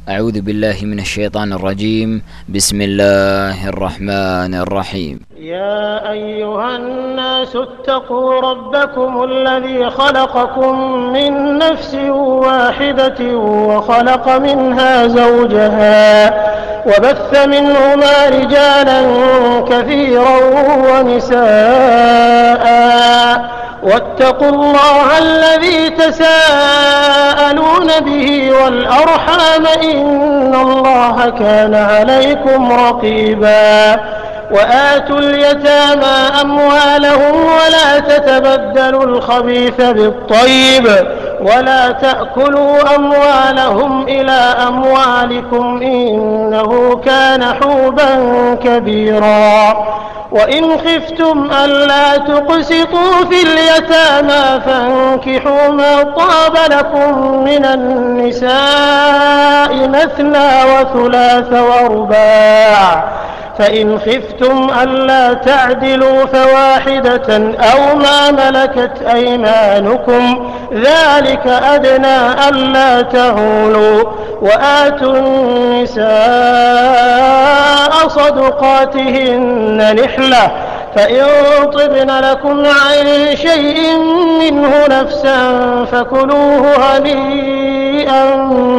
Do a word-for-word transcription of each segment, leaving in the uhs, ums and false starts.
أعوذ بالله من الشيطان الرجيم. بسم الله الرحمن الرحيم. يا أيها الناس اتقوا ربكم الذي خلقكم من نفس واحدة وخلق منها زوجها وبث منهما رجالا كثيرا ونساء واتقوا الله الذي تساءلون به والأرحام إن الله كان عليكم رقيبا. وآتوا اليتامى أموالهم ولا تتبدلوا الخبيث بالطيب ولا تأكلوا أموالهم إلى أموالكم إنه كان حوبا كبيرا. وإن خفتم ألا تقسطوا في اليتامى فانكحوا ما طاب لكم من النساء مثنى وثلاث ورباع، فإن خفتم ألا تعدلوا فواحدة أو ما ملكت أيمانكم ذلك أدنى ألا تعولوا. وآتوا النساء صدقاتهن نحلة فإن طبن لكم عن شيء منه نفسا فكلوه هنيئا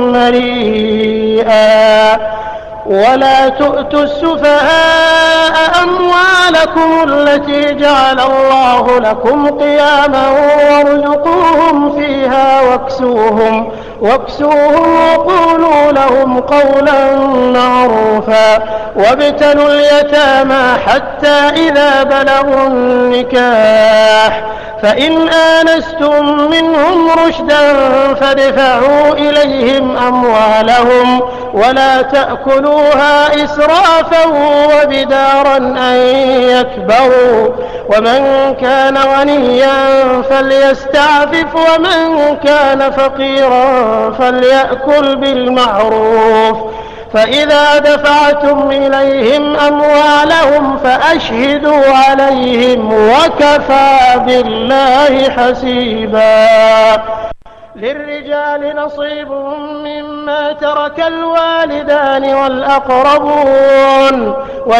مريئا. ولا تؤتوا السفهاء أموالكم التي جعل الله لكم قياما وارزقوهم فيها واكسوهم واكسوهم وقولوا لهم قولا معروفا. وابتلوا اليتامى حتى إذا بلغوا النكاح فإن آنستم منهم رشدا فادفعوا إليهم أموالهم ولا تأكلوها إسرافا وبدارا أن يكبروا. ومن كان غنيا فليستعفف ومن كان فقيرا فليأكل بالمعروف. فإذا دفعتم إليهم أموالهم فأشهدوا عليهم وكفى بالله حسيبا. للرجال نصيب مما ترك الوالدان والأقربون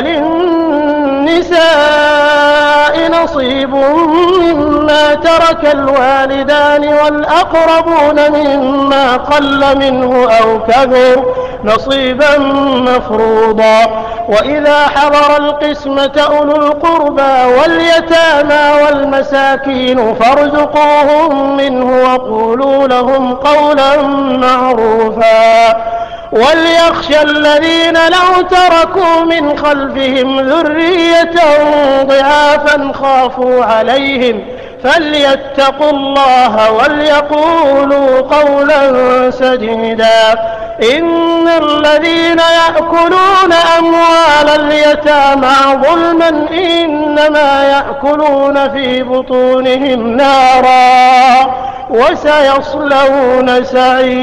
وللنساء نصيب مما ترك الوالدان والأقربون مما قل منه أو كثر نصيبا مفروضا. وإذا حضر القسمة أولو القربى واليتامى والمساكين فارزقوهم منه وقولوا لهم قولا معروفا. وليخشى الذين لو تركوا من خلفهم ذرية ضعافا خافوا عليهم فليتقوا الله وليقولوا قولا سديدا. إن الذين يأكلون أموال اليتامى ظلما إنما يأكلون في بطونهم نارا وسيصلون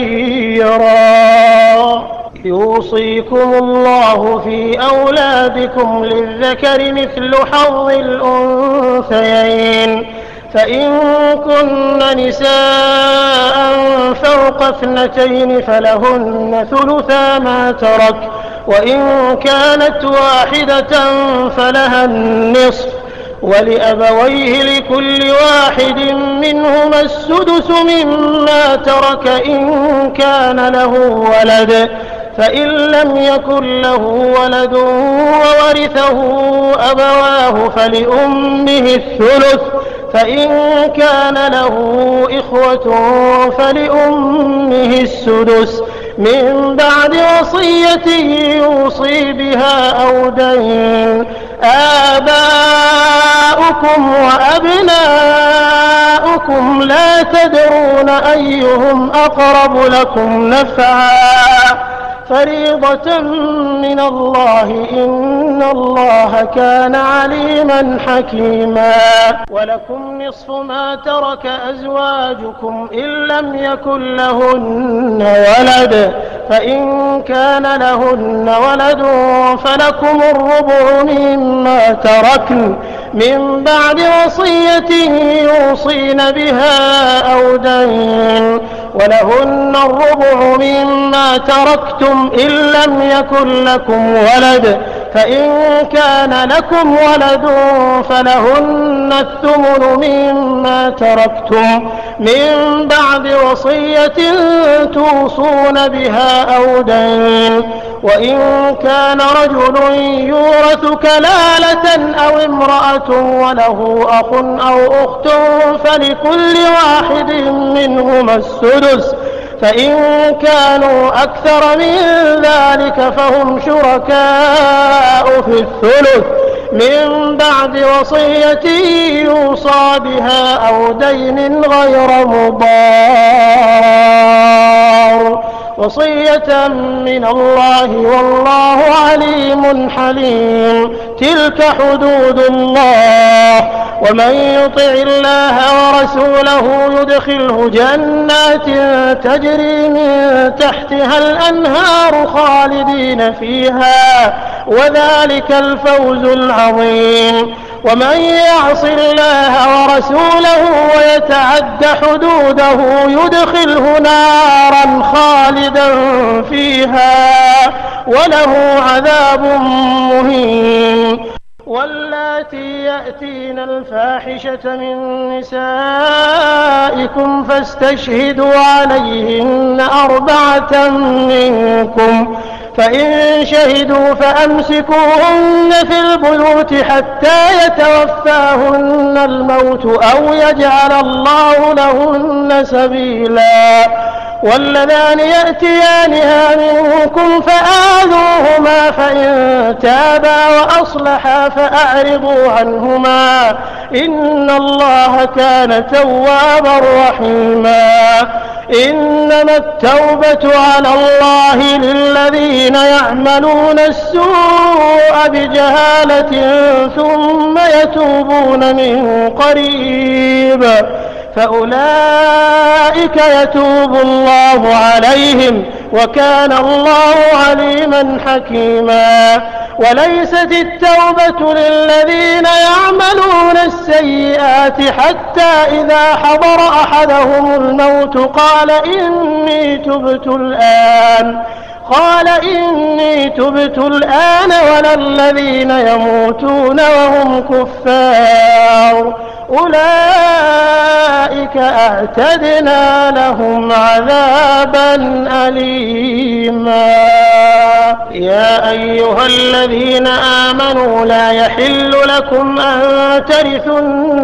سعيرا. يوصيكم الله في أولادكم للذكر مثل حظ الأنثيين فإن كن نساء فوق اثنتين فلهن ثلثا ما ترك وإن كانت واحدة فلها النصف ولأبويه لكل واحد منهما السدس مما ترك إن كان له ولد فإن لم يكن له ولد وورثه أبواه فلأمه الثلث فإن كان له إخوة فلأمه السدس من بعد وصية يوصي بها أو دين. آباؤكم وأبناؤكم لا تدرون أيهم أقرب لكم نفعا فريضة من الله إن الله كان عليما حكيما. ولكم نصف ما ترك أزواجكم إن لم يكن لهن ولد فإن كان لهن ولد فلكم الربع مما تركن من بعد وصية يوصين بها أو دين. ولهن الربع مما تركتم إن لم يكن لكم ولد، فإن كان لكم ولد فلهن الثمن مما تركتم من بعد وصية توصون بها أو دين. وإن كان رجل يورث كلالة أو امرأة وله أخ أو أخت فلكل واحد منهما السدس، فإن كانوا أكثر من ذلك فهم شركاء في الثلث من بعد وصية يوصى بها أو دين غير مضار، وصية من الله والله عليم حليم. تلك حدود الله، ومن يطع الله ورسوله يدخله جنات تجري من تحتها الأنهار خالدين فيها، وذلك الفوز العظيم. ومن يعص الله ورسوله ويتعد حدوده يدخله نارا خالدا فيها وله عذاب مهين. واللاتي يأتين الفاحشة من نسائكم فاستشهدوا عليهن أربعة منكم، فإن شهدوا فأمسكوهن في البيوت حتى يتوفاهن الموت أو يجعل الله لهن سبيلا. واللذان يأتيانها منكم فآذوهما، فإن تابا وأصلحا فأعرضوا عنهما، إن الله كان توابا رحيما. إنما التوبة على الله للذين يعملون السوء بجهالة ثم يتوبون من قريب فأولئك يتوب الله عليهم، وكان الله عليما حكيما. وليست التوبة للذين يعملون السيئات حتى إذا حضر أحدهم الموت قال إني تبت الآن قال إني تبت الآن ولا الذين يموتون وهم كفار أولئك أعتدنا لهم عذابا أليما. يا أيها الذين آمنوا لا يحل لكم أن ترثوا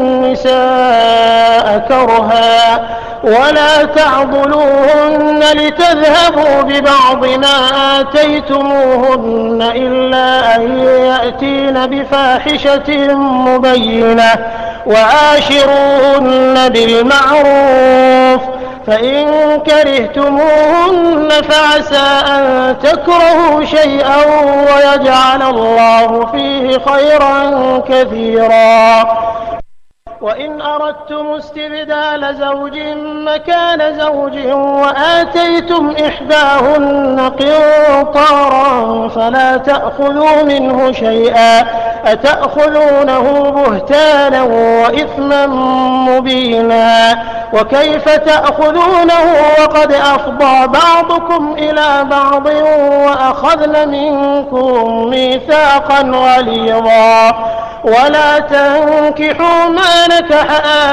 النساء كرها ولا تعضلوهن لتذهبوا ببعض ما آتيتموهن إلا أن يأتين بفاحشة مبينة وعاشروهن بالمعروف، فإن كرهتموهن فعسى أن تكرهوا شيئا ويجعل الله فيه خيرا كثيرا. وإن أردتم استبدال زوج مكان زوج وآتيتم إحداهن قنطارا فلا تأخذوا منه شيئا أتأخذونه بهتانا وإثما مبينا. وكيف تأخذونه وقد أفضى بعضكم إلى بعض وأخذن منكم ميثاقا غليظا. ولا تنكحوا ما نكح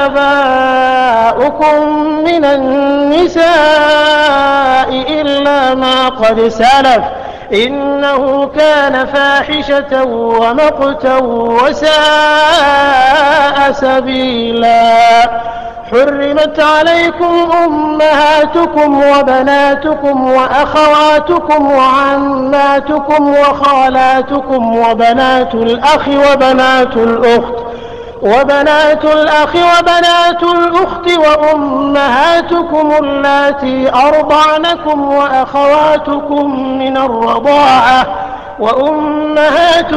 آباؤكم من النساء إلا ما قد سلف إنه كان فاحشة ومقتا وساء سبيلا. حرمت عليكم أمهاتكم وبناتكم وأخواتكم وعماتكم وخالاتكم وبنات الأخ وبنات الأخت وبنات الأخ وبنات الأخت وأمهاتكم اللاتي أرضعنكم وأخواتكم من الرضاعة وأمهات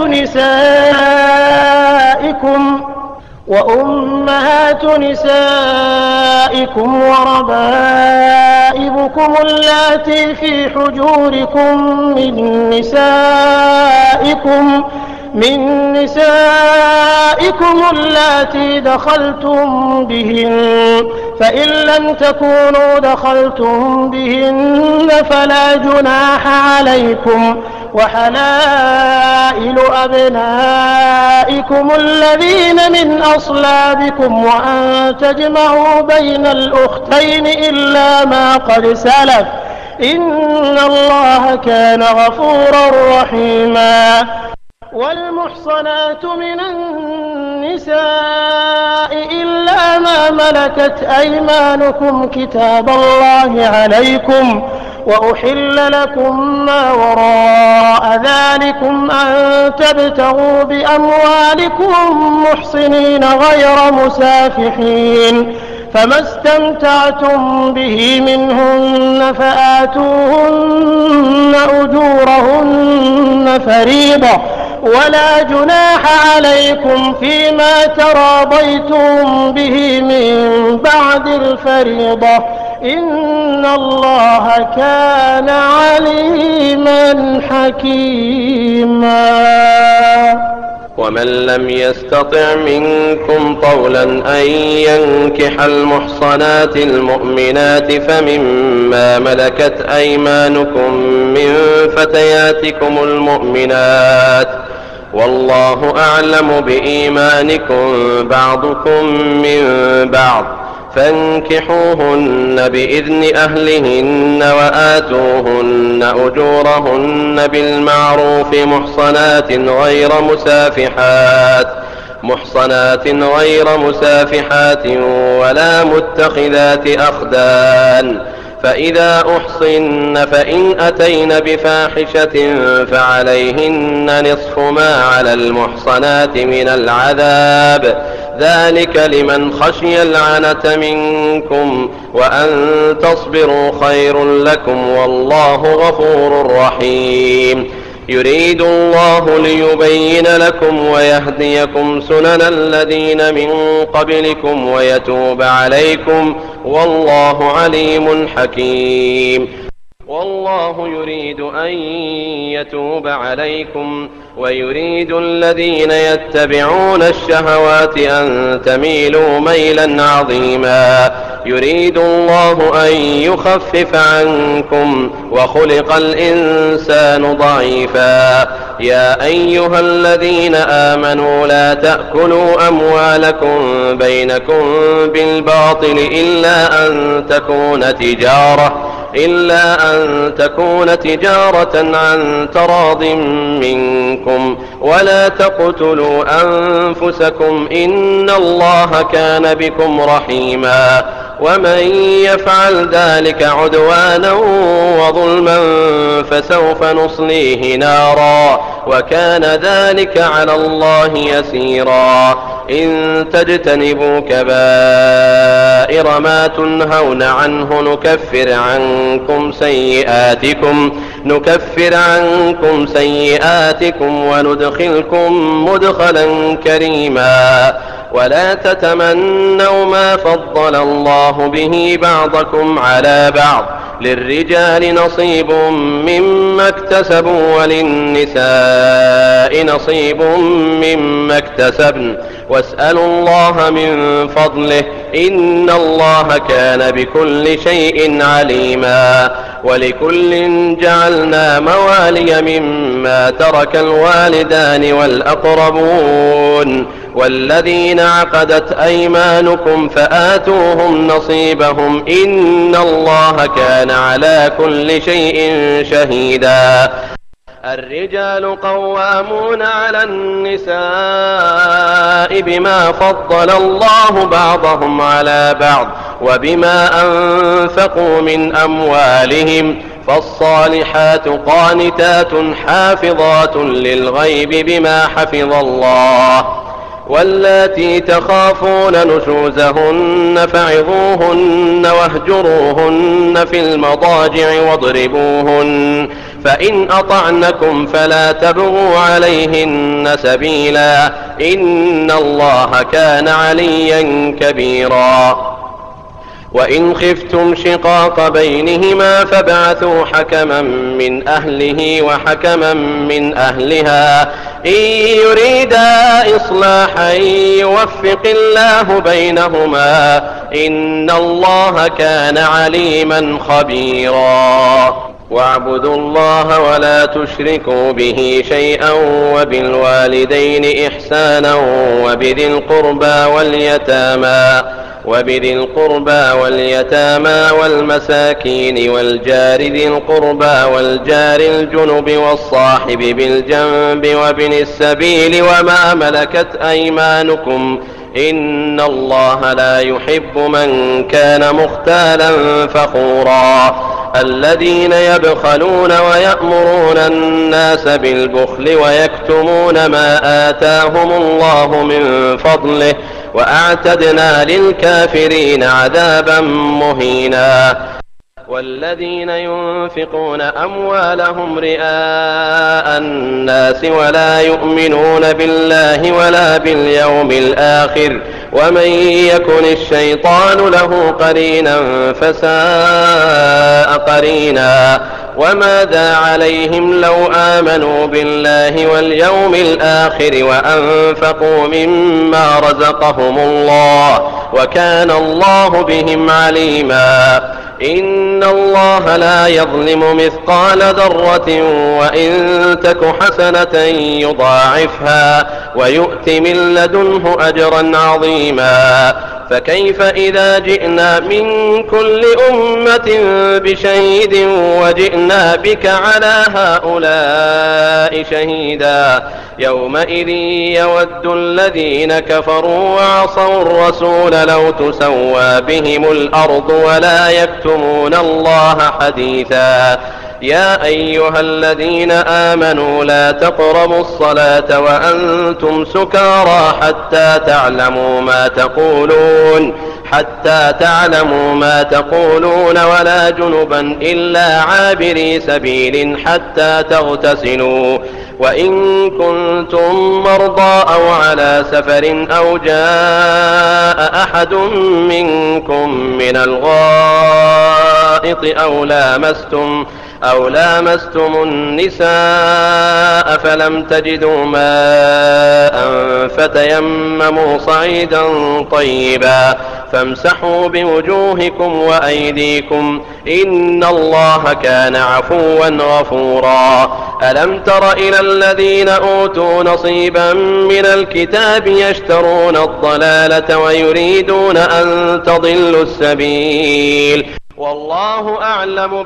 نسائكم وأمهات نسائكم وربائبكم اللاتي في حجوركم من نسائكم من نسائكم اللاتي دخلتم بهن فإن لم تكونوا دخلتم بهن فلا جناح عليكم، وحلائل أبنائكم الذين من أصلابكم وأن تجمعوا بين الأختين إلا ما قد سلف، إن الله كان غفورا رحيما. والمحصنات من النساء إلا ما ملكت أيمانكم كتاب الله عليكم، وأحل لكم ما وراء ذلكم أن تبتغوا بأموالكم محصنين غير مسافحين، فما استمتعتم به منهن فآتوهن أجورهن فريضة، ولا جناح عليكم فيما تراضيتم به من بعد الفريضة، إن الله كان عليما حكيما. ومن لم يستطع منكم طولا أن ينكح المحصنات المؤمنات فمما ملكت أيمانكم من فتياتكم المؤمنات، والله أعلم بإيمانكم بعضكم من بعض، فانكحوهن بإذن أهلهن وآتوهن أجورهن بالمعروف محصنات غير مسافحات محصنات غير مسافحات ولا متخذات أخدان، فإذا أحصن فإن أتين بفاحشة فعليهن نصف ما على المحصنات من العذاب، ذلك لمن خشي العنة منكم، وأن تصبروا خير لكم، والله غفور رحيم. يريد الله ليبين لكم ويهديكم سنن الذين من قبلكم ويتوب عليكم، والله عليم حكيم. والله يريد أن يتوب عليكم، ويريد الذين يتبعون الشهوات أن تميلوا ميلا عظيما. يريد الله أن يخفف عنكم، وخلق الإنسان ضعيفا. يا أيها الذين آمنوا لا تأكلوا أموالكم بينكم بالباطل إلا أن تكون تجارة إلا أن تكون تجارة عن تراض منكم، ولا تقتلوا أنفسكم، إن الله كان بكم رحيما. ومن يفعل ذلك عدوانا وظلما فسوف نصليه نارا، وكان ذلك على الله يسيرا. إن تجتنبوا كبائر ما تنهون عنه نكفر عنكم سيئاتكم نكفر عنكم سيئاتكم وندخلكم مدخلا كريما. ولا تتمنوا ما فضل الله به بعضكم على بعض، للرجال نصيب مما اكتسبوا وللنساء نصيب مما اكتسبن، واسألوا الله من فضله، إن الله كان بكل شيء عليما. ولكل جعلنا موالي مما ترك الوالدان والأقربون والذين عقدت أيمانكم فآتوهم نصيبهم، إن الله كان على كل شيء شهيدا. الرجال قوامون على النساء بما فضل الله بعضهم على بعض وبما أنفقوا من أموالهم، فالصالحات قانتات حافظات للغيب بما حفظ الله. واللاتي تخافون نشوزهن فعظوهن واهجروهن في المضاجع واضربوهن، فإن أطعنكم فلا تبغوا عليهن سبيلا، إن الله كان عليا كبيرا. وإن خفتم شقاق بينهما فابعثوا حكما من أهله وحكما من أهلها، إن يريدا إصلاحا يوفق الله بينهما، إن الله كان عليما خبيرا. واعبدوا الله ولا تشركوا به شيئا وبالوالدين إحسانا وبذي القربى واليتامى وبذي القربى واليتامى والمساكين والجار ذي القربى والجار الجنب والصاحب بالجنب وابن السبيل وما ملكت أيمانكم إن الله لا يحب من كان مختالا فخورا. الذين يبخلون ويأمرون الناس بالبخل ويكتمون ما آتاهم الله من فضله وأعتدنا للكافرين عذابا مهينا. والذين ينفقون أموالهم رئاء الناس ولا يؤمنون بالله ولا باليوم الآخر ومن يكن الشيطان له قرينا فساء قرينا. وماذا عليهم لو آمنوا بالله واليوم الآخر وأنفقوا مما رزقهم الله وكان الله بهم عليما. إن الله لا يظلم مثقال ذرة وإن تك حسنة يضاعفها ويؤت من لدنه أجرا عظيما. فكيف إذا جئنا من كل أمة بشهيد وجئنا بك على هؤلاء شهيدا يومئذ يود الذين كفروا وعصوا الرسول لو تسوى بهم الأرض ولا يكتمون الله حديثا. يا أيها الذين آمنوا لا تقربوا الصلاة وأنتم سكارى حتى تعلموا ما تقولون حتى تعلموا ما تقولون ولا جنبا إلا عابري سبيل حتى تغتسلوا وإن كنتم مرضى أو على سفر أو جاء أحد منكم من الغائط أو لامستم أو لامستم النساء فلم تجدوا ماء فتيمموا صعيدا طيبا فامسحوا بوجوهكم وأيديكم إن الله كان عفوا غفورا. ألم تر إلى الذين أوتوا نصيبا من الكتاب يشترون الضلالة ويريدون أن تضلوا السبيل والله أعلم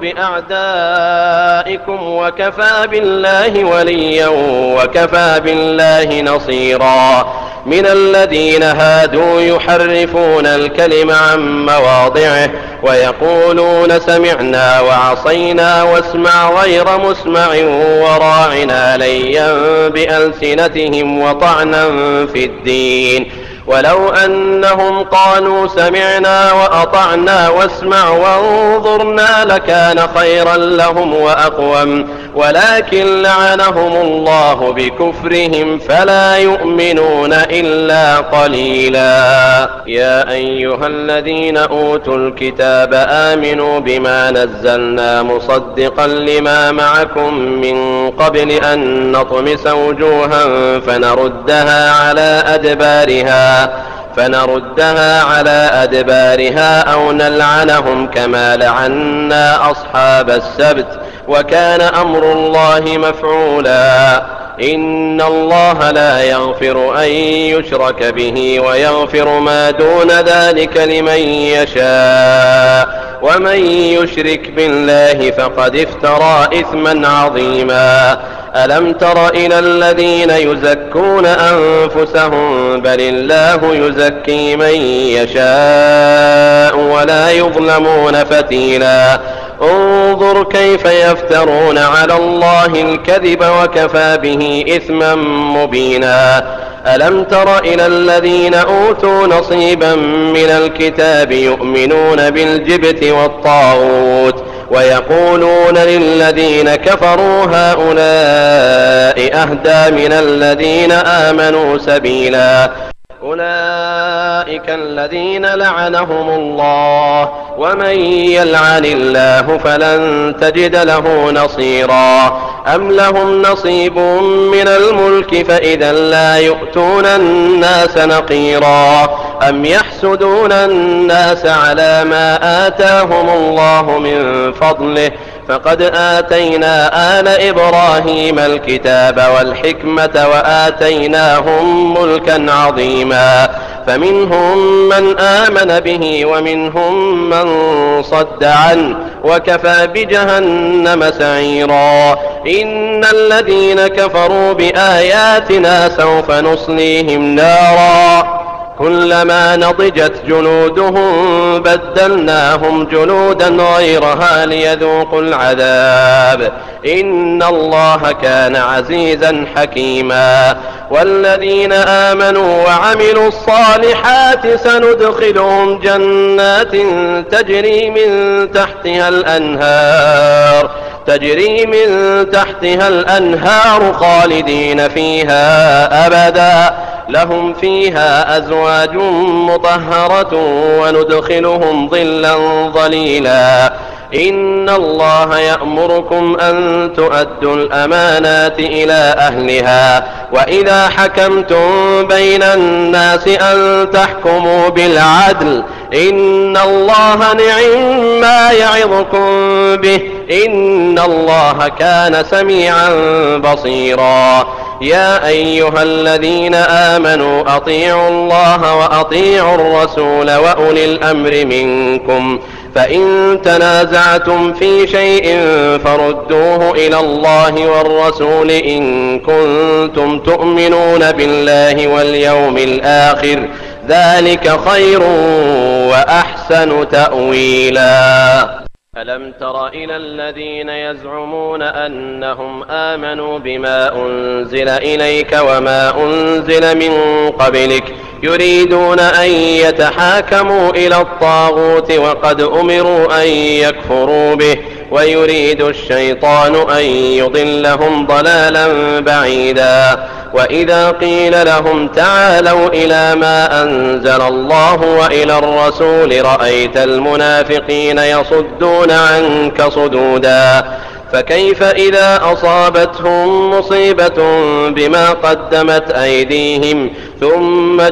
بأعدائكم وكفى بالله وليا وكفى بالله نصيرا. من الذين هادوا يحرفون الكلم عن مواضعه ويقولون سمعنا وعصينا واسمع غير مسمع وراعنا ليا بألسنتهم وطعنا في الدين ولو أنهم قالوا سمعنا وأطعنا واسمع وانظرنا لكان خيرا لهم وأقوم ولكن لعنهم الله بكفرهم فلا يؤمنون إلا قليلا. يا أيها الذين أوتوا الكتاب آمنوا بما نزلنا مصدقا لما معكم من قبل أن نطمس وجوها فنردها على أدبارها فنردها على أدبارها أو نلعنهم كما لعنا أصحاب السبت وكان أمر الله مفعولا. إن الله لا يغفر أن يشرك به ويغفر ما دون ذلك لمن يشاء ومن يشرك بالله فقد افترى إثما عظيما. ألم تر إلى الذين يزكون أنفسهم بل الله يزكي من يشاء ولا يظلمون فتيلا. انظر كيف يفترون على الله الكذب وكفى به إثما مبينا. ألم تر إلى الذين أوتوا نصيبا من الكتاب يؤمنون بالجبت والطاغوت ويقولون للذين كفروا هؤلاء أهدى من الذين آمنوا سبيلا. أولئك الذين لعنهم الله ومن يلعن الله فلن تجد له نصيرا. أم لهم نصيب من الملك فإذا لا يؤتون الناس نقيرا أم يحسدون الناس على ما آتاهم الله من فضله فقد آتينا آل إبراهيم الكتاب والحكمة وآتيناهم ملكا عظيما فمنهم من آمن به ومنهم من صد عنه وكفى بجهنم سعيرا إن الذين كفروا بآياتنا سوف نصليهم نارا كلما نضجت جلودهم بدلناهم جلودا غيرها ليذوقوا العذاب إن الله كان عزيزا حكيما والذين آمنوا وعملوا الصالحات سندخلهم جنات تجري من تحتها الأنهار تجري من تحتها الأنهار خالدين فيها أبدا لهم فيها أزواج مطهرة وندخلهم ظلا ظليلا إن الله يأمركم أن تؤدوا الأمانات إلى أهلها وإذا حكمتم بين الناس أن تحكموا بالعدل إن الله نعم ما يعظكم به إن الله كان سميعا بصيرا يا أيها الذين آمنوا أطيعوا الله وأطيعوا الرسول وأولي الأمر منكم فإن تنازعتم في شيء فردوه إلى الله والرسول إن كنتم تؤمنون بالله واليوم الآخر ذلك خير وأحسن تأويلا ألم تر إلى الذين يزعمون أنهم آمنوا بما أنزل إليك وما أنزل من قبلك يريدون أن يتحاكموا إلى الطاغوت وقد أمروا أن يكفروا به ويريد الشيطان أن يضلهم ضلالا بعيدا وإذا قيل لهم تعالوا إلى ما أنزل الله وإلى الرسول رأيت المنافقين يصدون عنك صدودا فكيف إذا أصابتهم مصيبة بما قدمت أيديهم ثم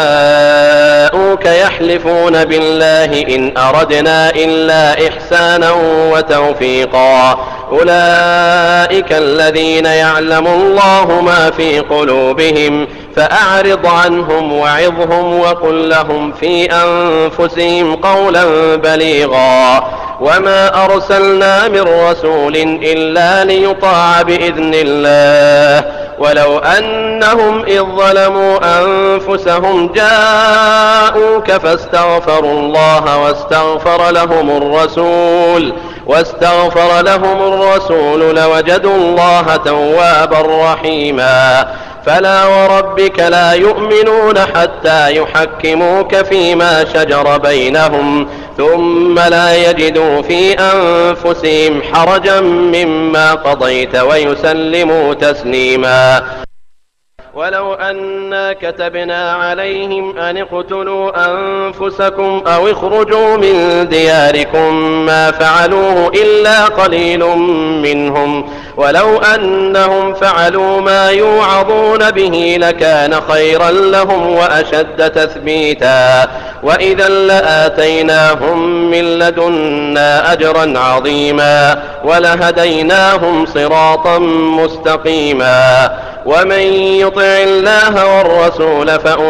جاءوك يحلفون بالله إن أردنا إلا إحسانا وتوفيقا أولئك الذين يعلم الله ما في قلوبهم فأعرض عنهم وعظهم وقل لهم في أنفسهم قولا بليغا وما أرسلنا من رسول إلا ليطاع بإذن الله ولو أنهم إذ ظلموا أنفسهم جاءوك فاستغفروا الله واستغفر لهم الرسول واستغفر لهم الرسول لوجدوا الله توابا رحيما فلا وربك لا يؤمنون حتى يحكموك فيما شجر بينهم ثم لا يجدوا في أنفسهم حرجا مما قضيت ويسلموا تسليما ولو أنا كتبنا عليهم أن اقتلوا أنفسكم أو اخرجوا من دياركم ما فعلوه إلا قليل منهم ولو أنهم فعلوا ما يوعظون به لكان خيرا لهم وأشد تثبيتا وإذا لآتيناهم من لدنا أجرا عظيما ولهديناهم صراطا مستقيما ومن يطع الله والرسول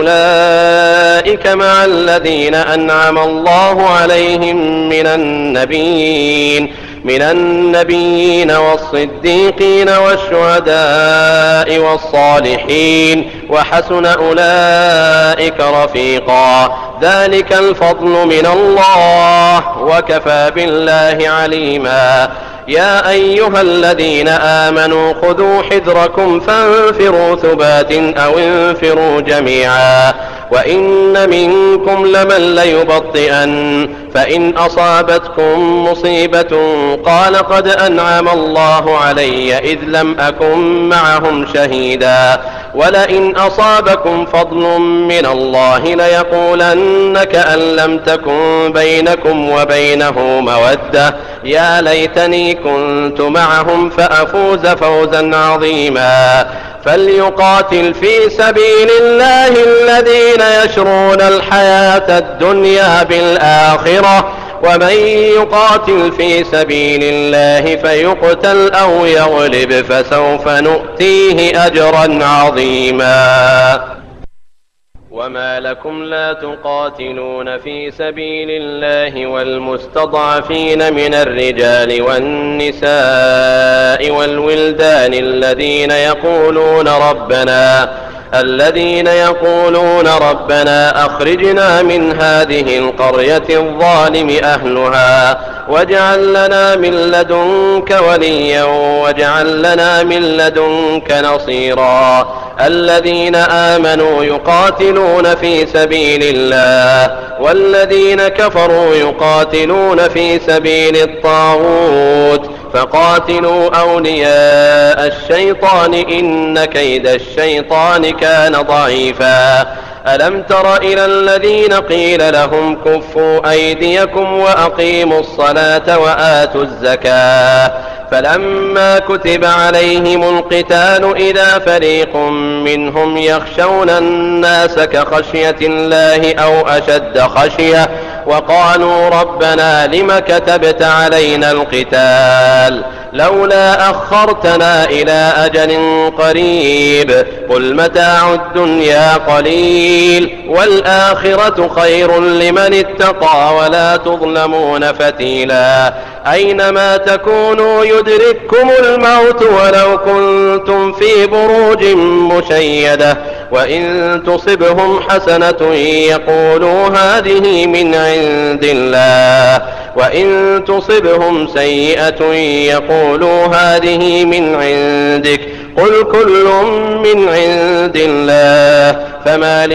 فأولئك مع الذين أنعم الله عليهم من النبيين من النبيين والصديقين والشهداء والصالحين وحسن أولئك رفيقا ذلك الفضل من الله وكفى بالله عليما يا أيها الذين آمنوا خذوا حذركم فانفروا ثبات أو انفروا جميعا وإن منكم لمن ليبطئن فإن أصابتكم مصيبة قال قد أنعم الله علي إذ لم أكن معهم شهيدا ولئن أصابكم فضل من الله ليقولن كأن لم تكن بينكم وبينه مودة يا ليتني كنت معهم فأفوز فوزا عظيما. فليقاتل في سبيل الله الذين يشرون الحياة الدنيا بالآخرة، ومن يقاتل في سبيل الله فيقتل أو يغلب فسوف نؤتيه أجرا عظيما. وما لكم لا تقاتلون في سبيل الله والمستضعفين من الرجال والنساء والولدان الذين يقولون ربنا الذين يقولون ربنا أخرجنا من هذه القرية الظالم أهلها واجعل لنا من لدنك وليا واجعل لنا من لدنك نصيرا. الذين آمنوا يقاتلون في سبيل الله والذين كفروا يقاتلون في سبيل الطاغوت فقاتلوا أولياء الشيطان إن كيد الشيطان كان ضعيفا. ألم تر إلى الذين قيل لهم كفوا أيديكم وأقيموا الصلاة وآتوا الزكاة فلما كتب عليهم القتال إذا فريق منهم يخشون الناس كخشية الله أو أشد خشية وقالوا ربنا لم كتبت علينا القتال لولا أخرتنا إلى أجل قريب قل متاع الدنيا قليل والآخرة خير لمن اتقى ولا تظلمون فتيلا. أينما تكونوا يدرككم الموت ولو كنتم في بروج مشيدة وإن تصبهم حسنة يقولوا هذه من عند الله وإن تصبهم سيئة يقولوا هذه من عندك قل كل من عند الله فما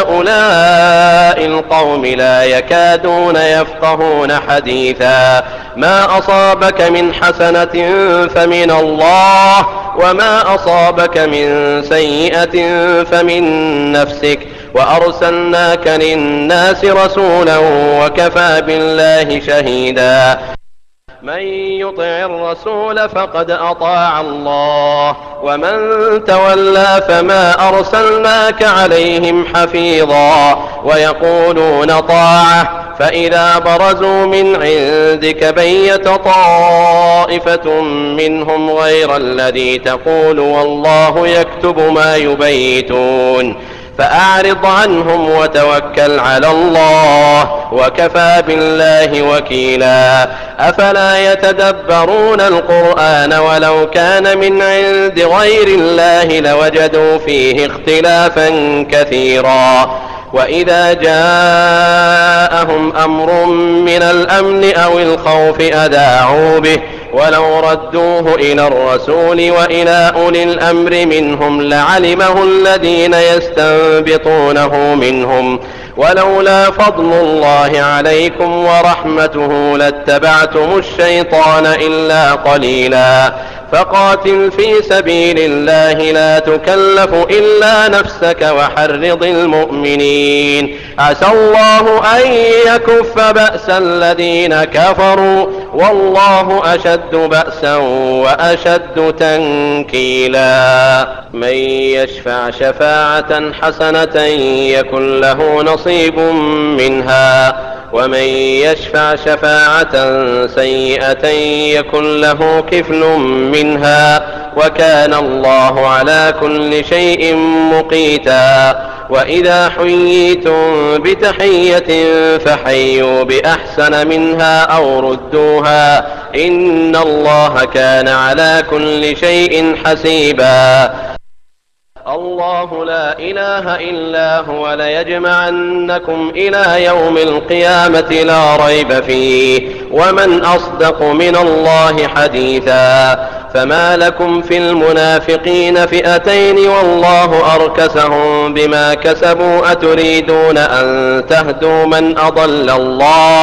لهؤلاء القوم لا يكادون يفقهون حديثا. ما أصابك من حسنة فمن الله وما أصابك من سيئة فمن نفسك وأرسلناك للناس رسولا وكفى بالله شهيدا. من يطع الرسول فقد أطاع الله ومن تولى فما أرسلناك عليهم حفيظا. ويقولون طاعة فإذا برزوا من عندك بيت طائفة منهم غير الذي تقول والله يكتب ما يبيتون فأعرض عنهم وتوكل على الله وكفى بالله وكيلا. أفلا يتدبرون القرآن ولو كان من عند غير الله لوجدوا فيه اختلافا كثيرا. وإذا جاءهم أمر من الأمن أو الخوف أذاعوا به ولو ردوه إلى الرسول وإلى أولي الأمر منهم لعلمه الذين يستنبطونه منهم ولولا فضل الله عليكم ورحمته لاتبعتم الشيطان إلا قليلا. فقاتل في سبيل الله لا تكلف إلا نفسك وحرض المؤمنين عسى الله أن يكف بأس الذين كفروا والله أشد بأسا وأشد تنكيلا. من يشفع شفاعة حسنة يكن له نصيب منها ومن يشفع شفاعة سيئة يكن له كفل منها وكان الله على كل شيء مقيتا. وإذا حييتم بتحية فحيوا بأحسن منها أو ردوها إن الله كان على كل شيء حسيبا. الله لا إله إلا هو ليجمعنكم إلى يوم القيامة لا ريب فيه ومن أصدق من الله حديثا. فما لكم في المنافقين فئتين والله أركسهم بما كسبوا أتريدون أن تهدوا من أضل الله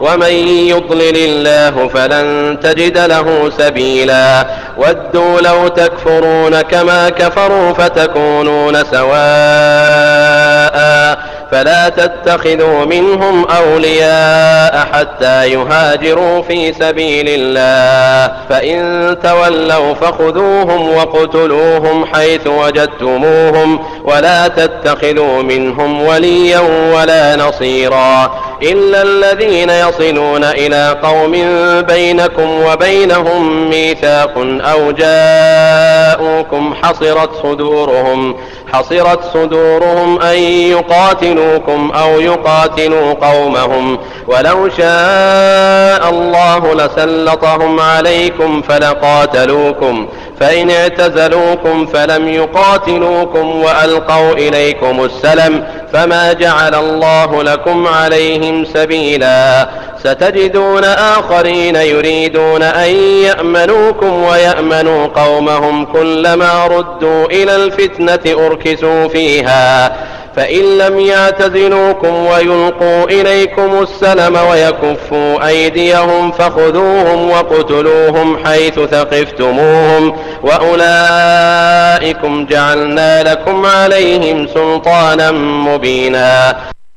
ومن يضلل الله فلن تجد له سبيلا ودوا لو تكفرون كما كفروا فتكونون سواء فلا تتخذوا منهم أولياء حتى يهاجروا في سبيل الله فإن تولوا فخذوهم وقتلوهم حيث وجدتموهم ولا تتخذوا منهم وليا ولا نصيرا إلا الذين يصلون إلى قوم بينكم وبينهم ميثاق أو جاءوكم حصرت صدورهم حصرت صدورهم أن يقاتلوكم أو يقاتلوا قومهم ولو شاء الله لسلطهم عليكم فلقاتلوكم فإن اعتزلوكم فلم يقاتلوكم وألقوا إليكم السلم فما جعل الله لكم عليهم سبيلا ستجدون آخرين يريدون أن يأمنوكم ويأمنوا قومهم كلما ردوا إلى الفتنة أركسوا فيها فإن لم يعتزلوكم ويلقوا إليكم السلم ويكفوا أيديهم فخذوهم وقتلوهم حيث ثقفتموهم وأولئكم جعلنا لكم عليهم سلطانا مبينا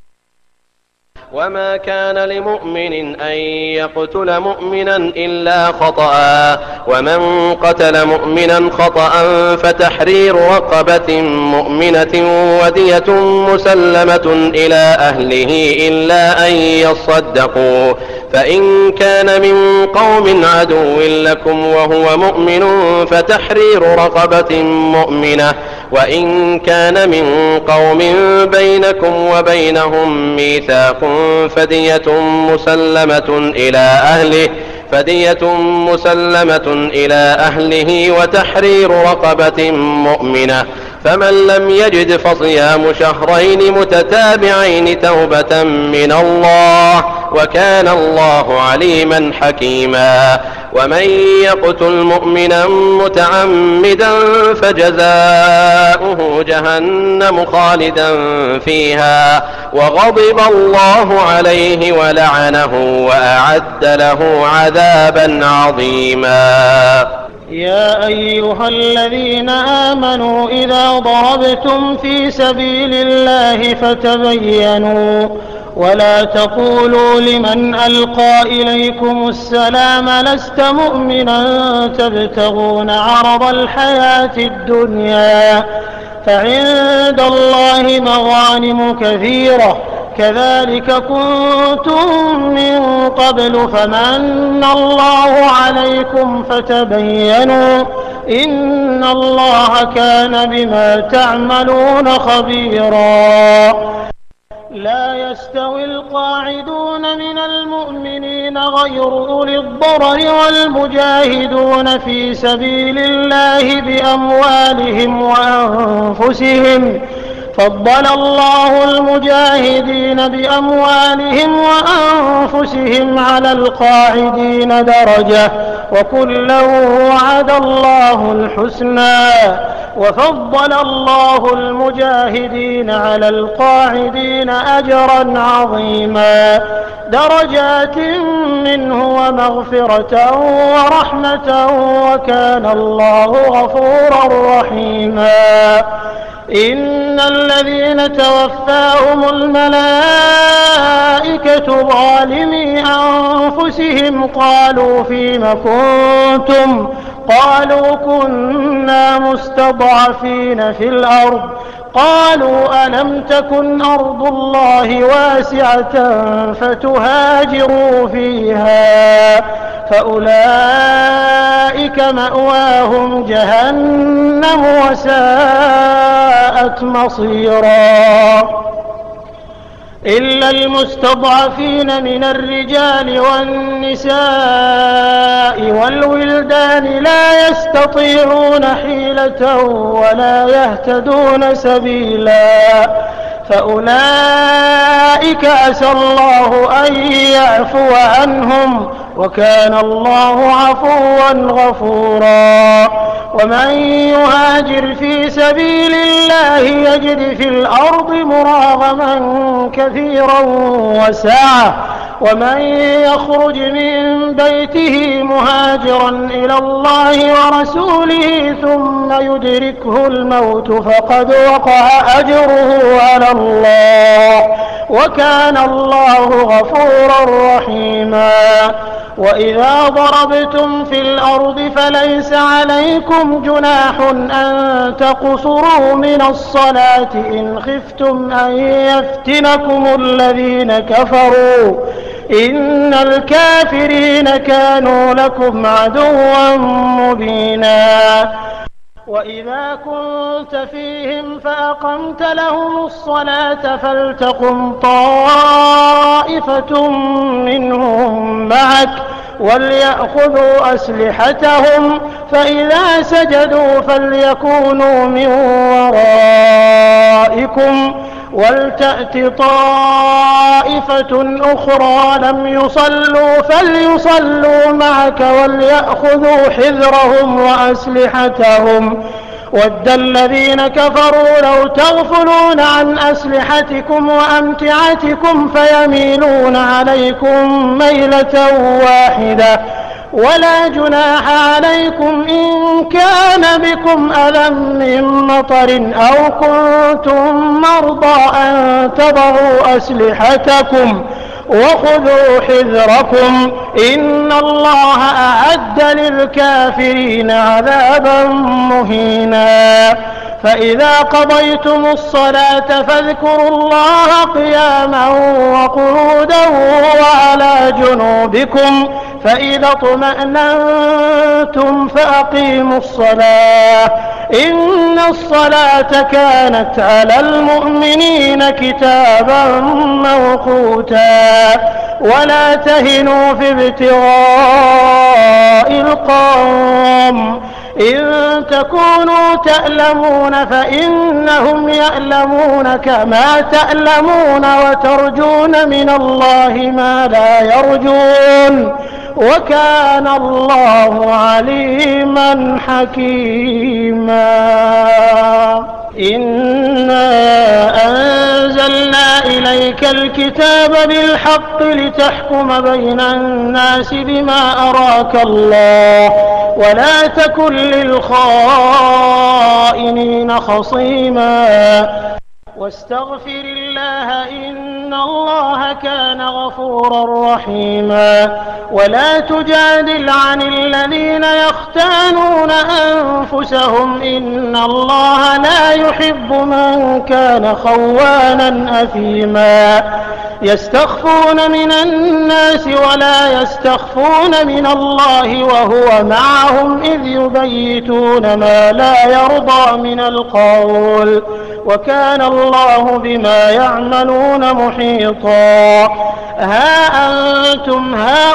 وما كان لمؤمن أن يقتل مؤمنا إلا خطأ ومن قتل مؤمنا خطأ فتحرير رقبة مؤمنة ودية مسلمة إلى أهله إلا أن يصدقوا فإن كان من قوم عدو لكم وهو مؤمن فتحرير رقبة مؤمنة وإن كان من قوم بينكم وبينهم ميثاق فدية مسلمة إلى أهله فدية مسلمة إلى أهله وتحرير رقبة مؤمنة فمن لم يجد فصيام شهرين متتابعين توبة من الله وكان الله عليما حكيما ومن يقتل مؤمنا متعمدا فجزاؤه جهنم خالدا فيها وغضب الله عليه ولعنه وأعد له عذابا عظيما يا أيها الذين آمنوا إذا ضربتم في سبيل الله فتبينوا ولا تقولوا لمن ألقى إليكم السلام لست مؤمنا تبتغون عرض الحياة الدنيا فعند الله مغانم كثيرة كذلك كنتم من قبل فمن الله عليكم فتبينوا إن الله كان بما تعملون خبيرا لا يستوي القاعدون من المؤمنين غير أولي الضرر والمجاهدون في سبيل الله بأموالهم وأنفسهم فضل الله المجاهدين بأموالهم وأنفسهم على القاعدين درجة وكلا وعد الله الحسنى وفضل الله المجاهدين على القاعدين أجرا عظيما درجات منه ومغفرة ورحمة وكان الله غفورا رحيما إن الذين توفاهم الملائكة ظالمي أنفسهم قالوا فيم كنتم قالوا كنا مستضعفين في الأرض قالوا ألم تكن أرض الله واسعة فتهاجروا فيها فأولئك مأواهم جهنم وساءت مصيرا إلا المستضعفين من الرجال والنساء والولدان لا يستطيعون حيلة ولا يهتدون سبيلا فأولئك عسى الله أن يعفو عنهم وكان الله عفوا غفورا ومن يهاجر في سبيل الله يجد في الأرض مراغما كثيرا وسعة ومن يخرج من بيته مهاجرا إلى الله ورسوله ثم يدركه الموت فقد وقع أجره على الله وكان الله غفورا رحيما. وإذا ضربتم في الأرض فليس عليكم جناح أن تقصروا من الصلاة إن خفتم أن يفتنكم الذين كفروا إن الكافرين كانوا لكم عدوا مبينا. وإذا كنت فيهم فأقمت لهم الصلاة فلتقم طائفة منهم معك وليأخذوا أسلحتهم فإذا سجدوا فليكونوا من ورائكم ولتأت طائفة أخرى لم يصلوا فليصلوا معك وليأخذوا حذرهم وأسلحتهم ود الذين كفروا لو تغفلون عن أسلحتكم وأمتعتكم فيميلون عليكم ميلة واحدة ولا جناح عليكم إن كان بكم أذى من مطر أو كنتم مرضى أن تضعوا أسلحتكم وخذوا حذركم إن الله أعد للكافرين عذابا مهينا. فإذا قضيتم الصلاة فاذكروا الله قياما وقعودا وعلى جنوبكم فإذا اطمأننتم فأقيموا الصلاة إن الصلاة كانت على المؤمنين كتابا موقوتا. ولا تهنوا في ابتغاء القوم إن تكونوا تألمون فإنهم يألمون كما تألمون وترجون من الله ما لا يرجون وكان الله عليما حكيما. إنا أنزلنا إليك الكتاب بالحق لتحكم بين الناس بما أراك الله ولا تكن للخائنين خصيما واستغفر الله إن الله كان غفورا رحيما. ولا تجادل عن الذين يختانون أنفسهم إن الله لا يحب من كان خوانا أثيما. يستخفون من الناس ولا يستخفون من الله وهو معهم إذ يبيتون ما لا يرضى من القول وكان الله بما يعملون محيطا. ها أنتم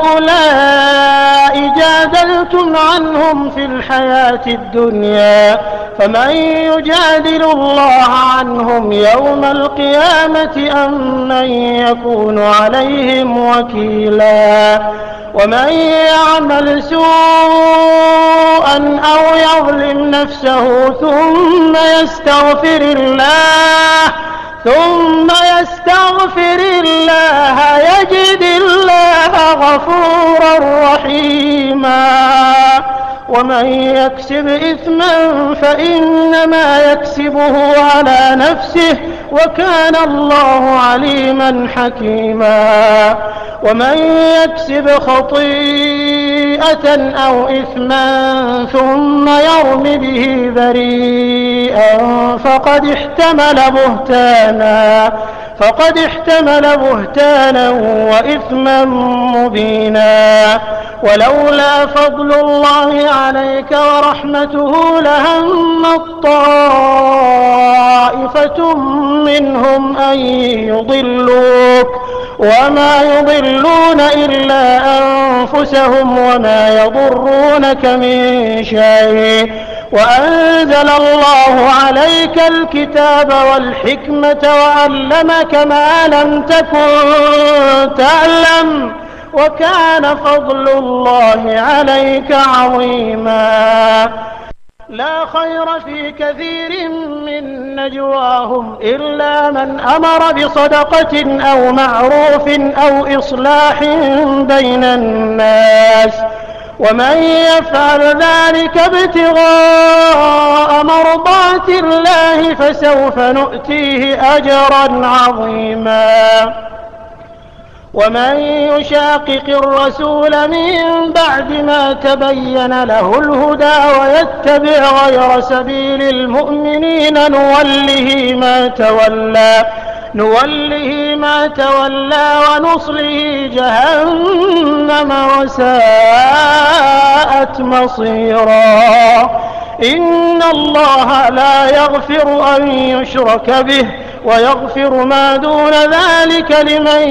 هؤلاء جادلتم عنهم في الحياة الدنيا فمن يجادل الله عنهم يوم القيامة أم من يكون عليهم وكيلا. ومن يعمل سوءا أو يظلم نفسه ثم يستغفر الله ثم يستغفر الله يجد الله غفورا رحيما. ومن يكسب إثما فإنما يكسبه على نفسه وكان الله عليما حكيما. ومن يكسب خطيئة أو إثما ثم يرم به بريئا فقد احتمل بهتانا فقد احتمل بهتانا وإثما مبينا. ولولا فضل الله عليك ورحمته لهمت طائفة منهم أن يضلوك وما يضلون إلا أنفسهم وما يضرونك من شيء وأنزل الله عليك الكتاب والحكمة وعلمك ما لم تكن تعلم وكان فضل الله عليك عظيما. لا خير في كثير من نجواهم إلا من أمر بصدقة أو معروف أو إصلاح بين الناس ومن يفعل ذلك ابتغاء مرضات الله فسوف نؤتيه أجرا عظيما. ومن يشاقق الرسول من بعد ما تبين له الهدى ويتبع غير سبيل المؤمنين نوله ما تولى نوله ما تولى ونصله جهنم وساءت مصيرا. إن الله لا يغفر أن يشرك به ويغفر ما دون ذلك لمن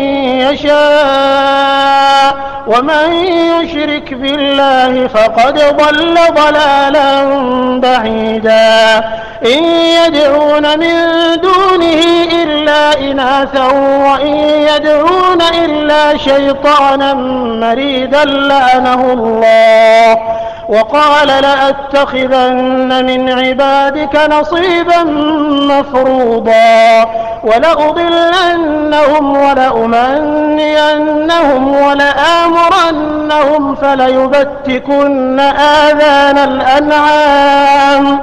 يشاء ومن يشرك بالله فقد ضل ضلالا بعيدا. إن يدعون من دونه إلا إناثا وإن يدعون إلا شيطانا مريدا لعنه الله وقال لأتخذن من عبادك نصيبا مفروضا ولأضلنهم ولأمنينهم ولآمرنهم فليبتكن آذان الأنعام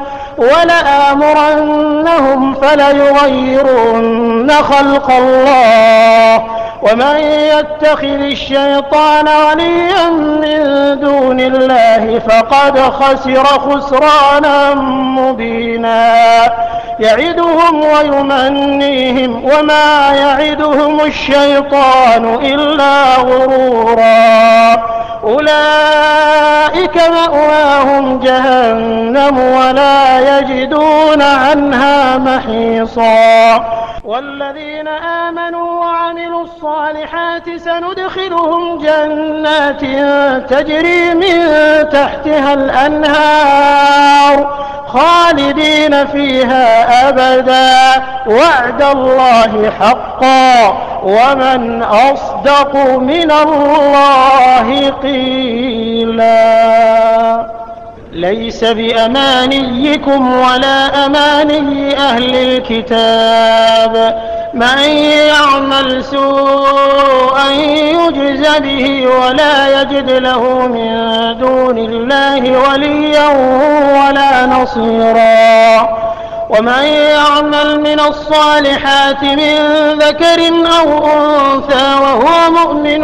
ولآمرنهم فليغيرن خلق الله ومن يتخذ الشيطان وليا من دون الله فقد خسر خسرانا مبينا. يعدهم ويمنيهم وما يعدهم الشيطان إلا غرورا. أولئك مأواهم جهنم ولا يجدون عنها محيصا. والذين آمنوا وعملوا الصالحات سندخلهم جنات تجري من تحتها الأنهار خالدين فيها أبدا وعد الله حقا ومن أصدق من الله قيلا. ليس بأمانيكم ولا أماني أهل الكتاب من يعمل سوءا يجز به ولا يجد له من دون الله وليا ولا نصيرا. ومن يعمل من الصالحات من ذكر أو أنثى وهو مؤمن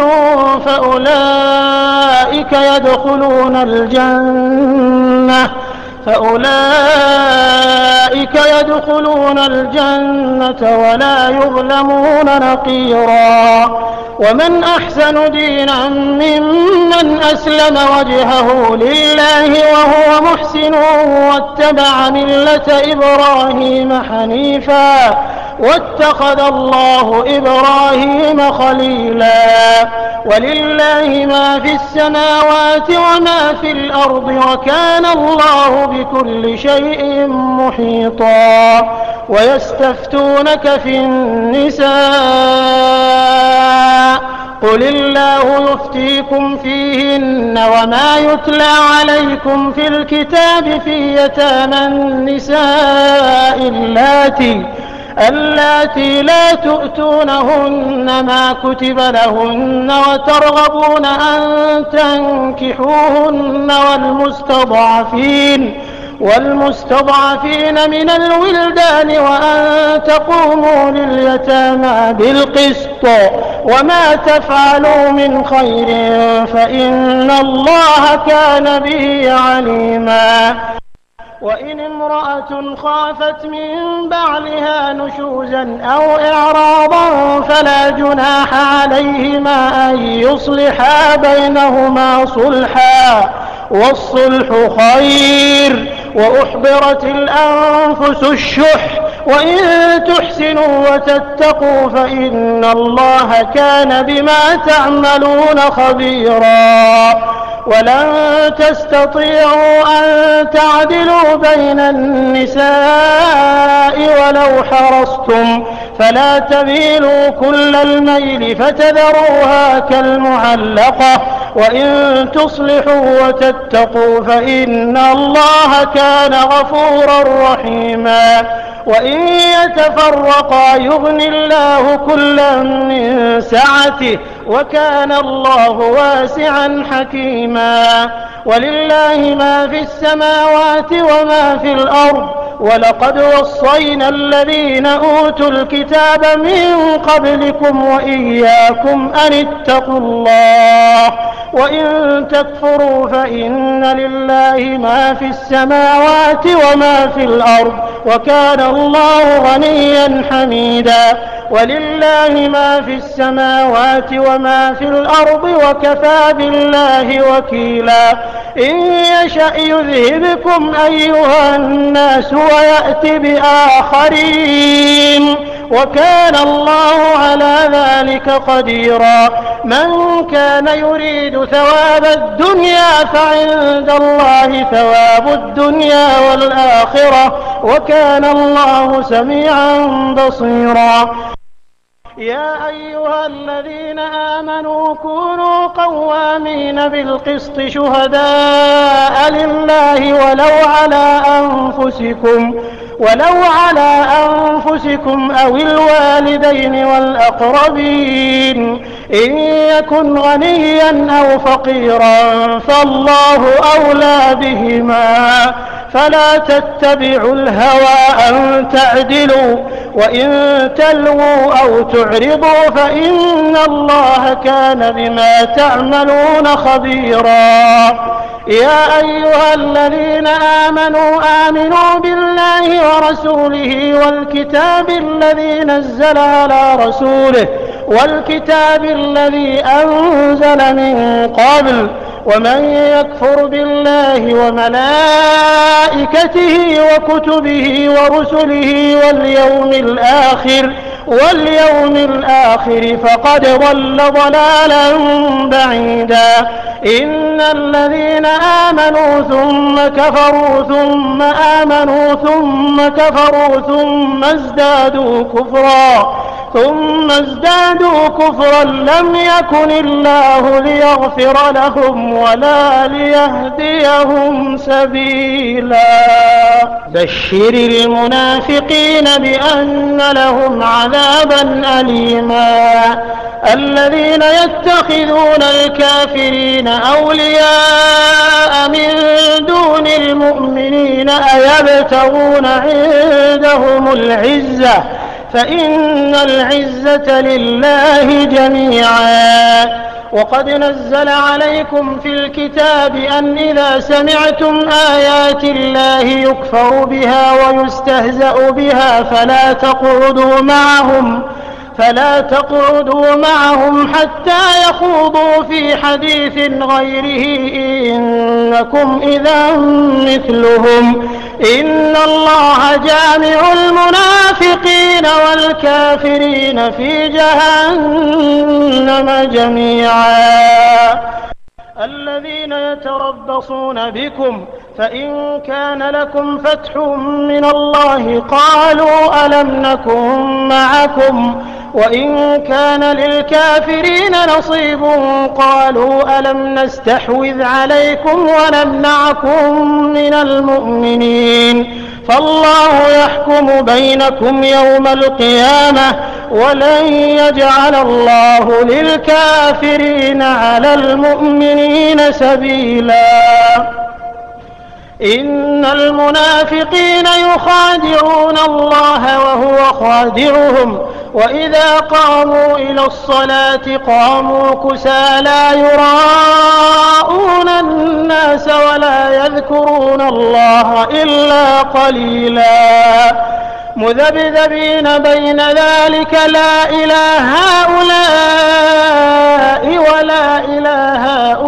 فأولئك يدخلون الجنة فأولئك يدخلون الجنة ولا يظلمون نقيرا. ومن أحسن دينا ممن أسلم وجهه لله وهو محسن واتبع ملة إبراهيم حنيفا واتخذ الله إبراهيم خليلا. ولله ما في السماوات وما في الأرض وكان الله بكل شيء محيطا. ويستفتونك في النساء قل الله يفتيكم فيهن وما يتلى عليكم في الكتاب في يتامى النساء اللاتي اللاتي لا تؤتونهن ما كتب لهن وترغبون أن تنكحوهن والمستضعفين والمستضعفين من الولدان وأن تقوموا لليتامى بالقسط وما تفعلوا من خير فإن الله كان به عليما. وإن امرأة خافت من بعلها نشوزا أو إعراضا فلا جناح عليهما أن يصلحا بينهما صلحا والصلح خير وأحضرت الأنفس الشح وإن تحسنوا وتتقوا فإن الله كان بما تعملون خبيرا. ولن تستطيعوا أن تعدلوا بين النساء ولو حرصتم فلا تميلوا كل الميل فتذروها كالمعلقة وإن تصلحوا وتتقوا فإن الله كان غفورا رحيما وإن يتفرقا يغن الله كلا من سعته وكان الله واسعا حكيما ولله ما في السماوات وما في الأرض ولقد وصينا الذين أوتوا الكتاب من قبلكم وإياكم أن اتقوا الله وإن تكفروا فإن لله ما في السماوات وما في الأرض وكان الله غنيا حميدا ولله ما في السماوات وما في الأرض وكفى بالله وكيلا إن يشأ يذهبكم أيها الناس ويأتي بآخرين وكان الله على ذلك قديرا من كان يريد ثواب الدنيا فعند الله ثواب الدنيا والآخرة وكان الله سميعا بصيرا يا أيها الذين آمنوا كونوا قوامين بالقسط شهداء لله ولو على أنفسكم ولو على أنفسكم أو الوالدين والأقربين إن يكن غنيا أو فقيرا فالله أولى بهما فلا تتبعوا الهوى أن تعدلوا وإن تلووا أو تعرضوا فإن الله كان بما تعملون خبيرا يا أيها الذين آمنوا آمنوا بالله ورسوله والكتاب الذي نزل على رسوله والكتاب الذي أنزل من قبل ومن يكفر بالله وملائكته وكتبه ورسله واليوم الآخر واليوم الآخر فقد ضل ضلالا بعيدا إن الذين آمنوا ثم كفروا ثم آمنوا ثم كفروا ثم ازدادوا كفرا ثم ازدادوا كفرا لم يكن الله ليغفر لهم ولا ليهديهم سبيلا بشر المنافقين بأن لهم عذابا أليما الذين يتخذون الكافرين أولياء من دون المؤمنين أيبتغون عندهم العزة فإن العزة لله جميعا وقد نزل عليكم في الكتاب أن إذا سمعتم آيات الله يكفر بها ويستهزأ بها فلا تقعدوا معهم فلا تقعدوا معهم حتى يخوضوا في حديث غيره إنكم إذا مثلهم إن الله جامع المنافقين والكافرين في جهنم جميعا الذين يتربصون بكم فإن كان لكم فتح من الله قالوا ألم نكن معكم وإن كان للكافرين نصيب قالوا ألم نستحوذ عليكم ونمنعكم من المؤمنين فالله يحكم بينكم يوم القيامة ولن يجعل الله للكافرين على المؤمنين سبيلا إن المنافقين يخادعون الله وهو خادعهم وإذا قاموا إلى الصلاة قاموا كسالى يراءون الناس ولا يذكرون الله إلا قليلا مذبذبين بين ذلك لا إله هؤلاء ولا إله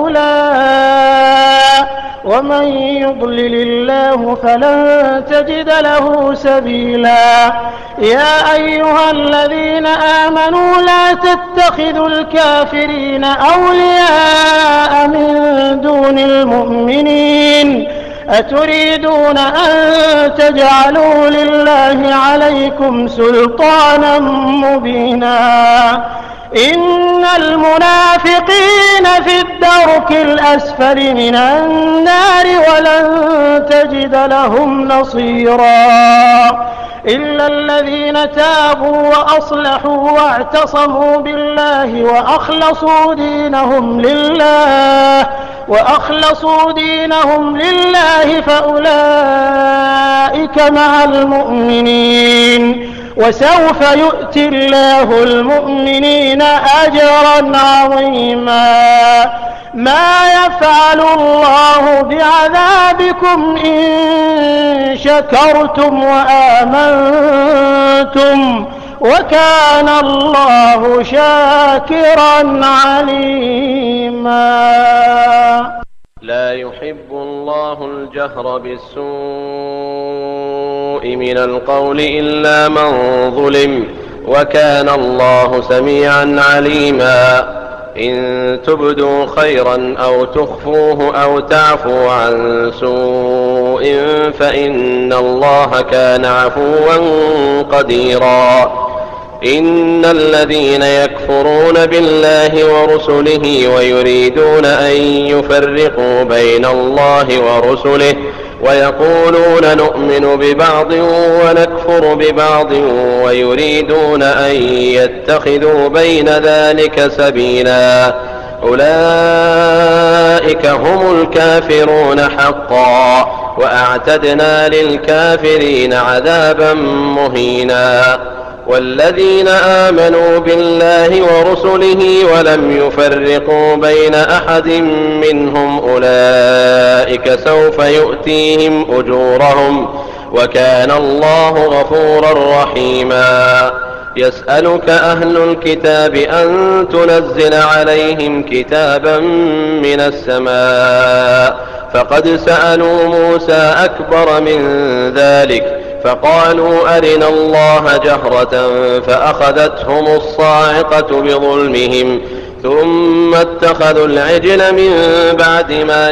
هؤلاء ومن يضلل الله فلن تجد له سبيلا يا أيها الذين آمنوا لا تتخذوا الكافرين أولياء من دون المؤمنين أتريدون أن تجعلوا لله عليكم سلطانا مبينا إن المنافقين في الدرك الأسفل من النار ولن تجد لهم نصيرا إلا الذين تابوا وأصلحوا واعتصموا بالله وأخلصوا دينهم لله وأخلصوا دينهم لله فأولئك مع المؤمنين وسوف يؤتي الله المؤمنين أجرا عظيما ما يفعل الله بعذابكم إن شكرتم وآمنتم وكان الله شاكرا عليما. لا يحب الله الجهر بالسوء من القول إلا من ظلم وكان الله سميعا عليما. إن تبدوا خيرا أو تخفوه أو تعفوا عن سوء فإن الله كان عفوا قديرا. إن الذين يكفرون بالله ورسله ويريدون أن يفرقوا بين الله ورسله ويقولون نؤمن ببعض ونكفر ببعض ويريدون أن يتخذوا بين ذلك سبيلا أولئك هم الكافرون حقا وأعتدنا للكافرين عذابا مهينا. والذين آمنوا بالله ورسله ولم يفرقوا بين أحد منهم أولئك سوف يؤتيهم أجورهم وكان الله غفورا رحيما. يسألك أهل الكتاب أن تنزل عليهم كتابا من السماء فقد سألوا موسى أكبر من ذلك فقالوا أرنا الله جهرة فأخذتهم الصاعقة بظلمهم ثم اتخذوا العجل من بعد ما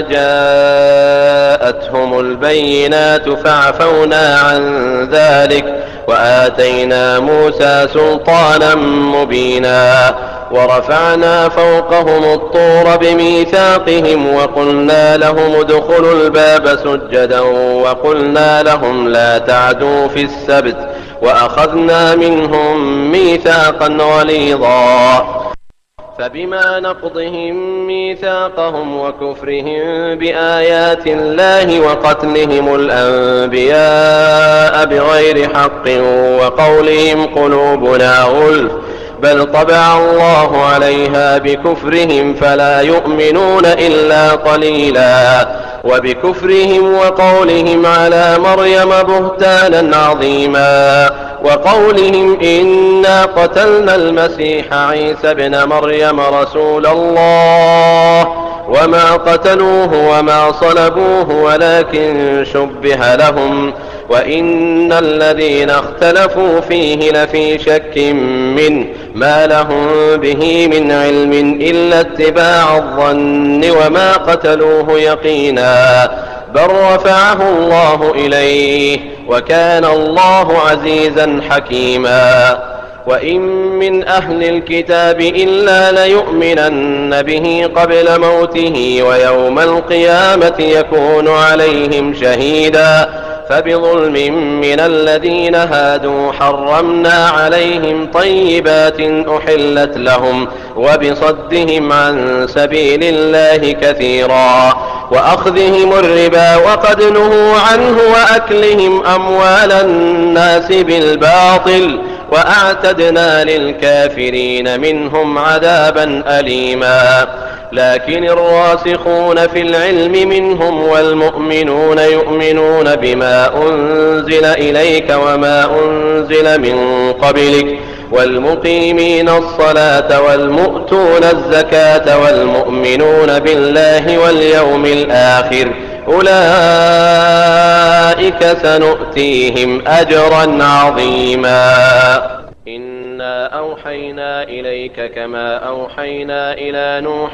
جاءتهم البينات فعفونا عن ذلك وآتينا موسى سلطانا مبينا. ورفعنا فوقهم الطور بميثاقهم وقلنا لهم ادخلوا الباب سجدا وقلنا لهم لا تعدوا في السبت وأخذنا منهم ميثاقا غليظا. فبما نقضهم ميثاقهم وكفرهم بآيات الله وقتلهم الأنبياء بغير حق وقولهم قلوبنا غلف بل طبع الله عليها بكفرهم فلا يؤمنون إلا قليلا. وبكفرهم وقولهم على مريم بهتانا عظيما وقولهم إنا قتلنا المسيح عيسى ابن مريم رسول الله وما قتلوه وما صلبوه ولكن شبه لهم وإن الذين اختلفوا فيه لفي شك منه ما لهم به من علم إلا اتباع الظن وما قتلوه يقينا بل رفعه الله إليه وكان الله عزيزا حكيما. وإن من أهل الكتاب إلا ليؤمنن به قبل موته ويوم القيامة يكون عليهم شهيدا. فبظلم من الذين هادوا حرمنا عليهم طيبات أحلت لهم وبصدهم عن سبيل الله كثيرا وأخذهم الربا وقد نهوا عنه وأكلهم أموال الناس بالباطل وأعتدنا للكافرين منهم عذابا أليما. لكن الراسخون في العلم منهم والمؤمنون يؤمنون بما أنزل إليك وما أنزل من قبلك والمقيمين الصلاة والمؤتون الزكاة والمؤمنون بالله واليوم الآخر أولئك سنؤتيهم أجرا عظيما. إنا أوحينا إليك كما أوحينا إلى نوح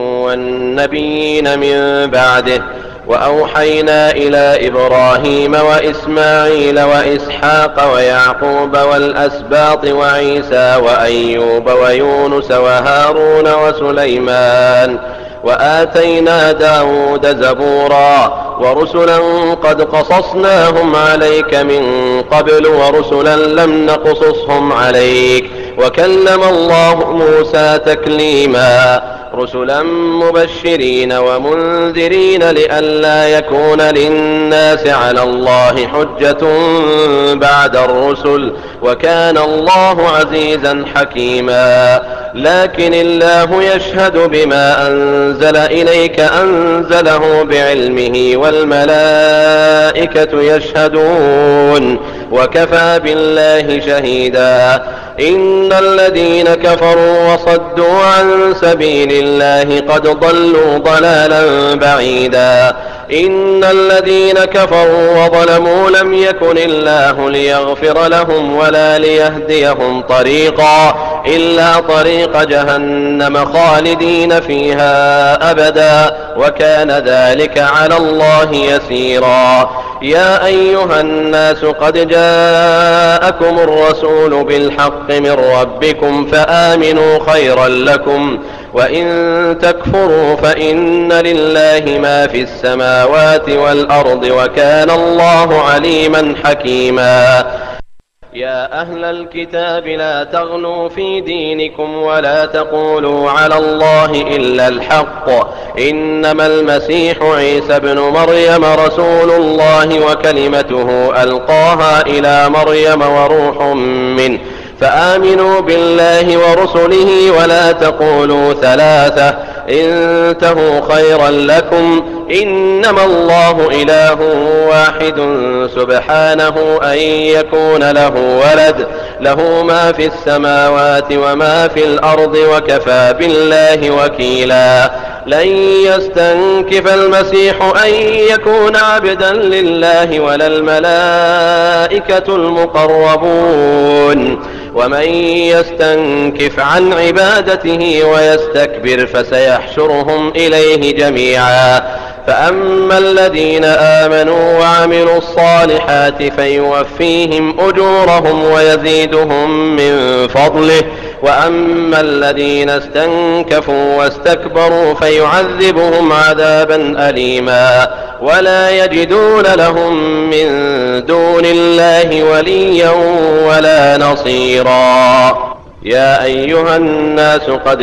والنبيين من بعده وأوحينا إلى إبراهيم وإسماعيل وإسحاق ويعقوب والأسباط وعيسى وأيوب ويونس وهارون وسليمان وآتينا داود زبورا ورسلا قد قصصناهم عليك من قبل ورسلا لم نقصصهم عليك وكلم الله موسى تكليما رسلا مبشرين ومنذرين لئلا يكون للناس على الله حجة بعد الرسل وكان الله عزيزا حكيما لكن الله يشهد بما أنزل إليك أنزله بعلمه والملائكة يشهدون وكفى بالله شهيدا إن الذين كفروا وصدوا عن سبيل الله قد ضلوا ضلالا بعيدا إن الذين كفروا وظلموا لم يكن الله ليغفر لهم ولا ليهديهم طريقا إلا طريق جهنم خالدين فيها أبدا وكان ذلك على الله يسيرا يا أيها الناس قد جاءكم الرسول بالحق من ربكم فآمنوا خيرا لكم وإن تكفروا فإن لله ما في السماوات والأرض وكان الله عليما حكيما يا أهل الكتاب لا تغلوا في دينكم ولا تقولوا على الله إلا الحق إنما المسيح عيسى ابن مريم رسول الله وكلمته ألقاها إلى مريم وروح منه فآمنوا بالله ورسله ولا تقولوا ثلاثة انتهوا خيرا لكم إنما الله إله واحد سبحانه أن يكون له ولد له ما في السماوات وما في الأرض وكفى بالله وكيلا لن يستنكف المسيح أن يكون عبدا لله ولا الملائكة المقربون ومن يستنكف عن عبادته ويستكبر فسيحشرهم إليه جميعا فأما الذين آمنوا وعملوا الصالحات فيوفيهم أجورهم ويزيدهم من فضله وأما الذين استنكفوا واستكبروا فيعذبهم عذابا أليما ولا يجدون لهم من دون الله وليا ولا نصيرا يا أيها الناس قد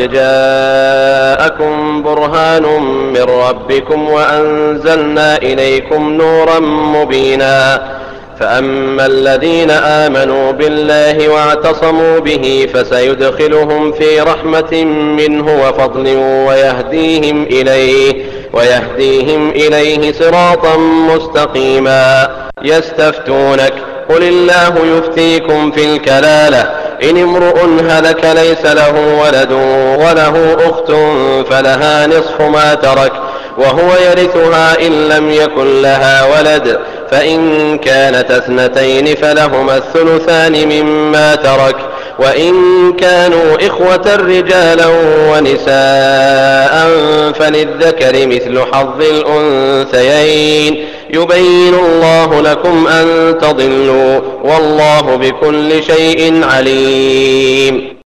جاءكم برهان من ربكم وأنزلنا إليكم نورا مبينا فأما الذين آمنوا بالله واعتصموا به فسيدخلهم في رحمة منه وفضل ويهديهم إليه ويهديهم إليه صراطا مستقيما يستفتونك قل الله يفتيكم في الكلالة إن امرؤ هلك ليس له ولد وله أخت فلها نصف ما ترك وهو يرثها إن لم يكن لها ولد فإن كانت اثنتين فلهما الثلثان مما ترك وإن كانوا إخوة رجالا ونساء فللذكر مثل حظ الأنثيين يبين الله لكم أن تضلوا والله بكل شيء عليم.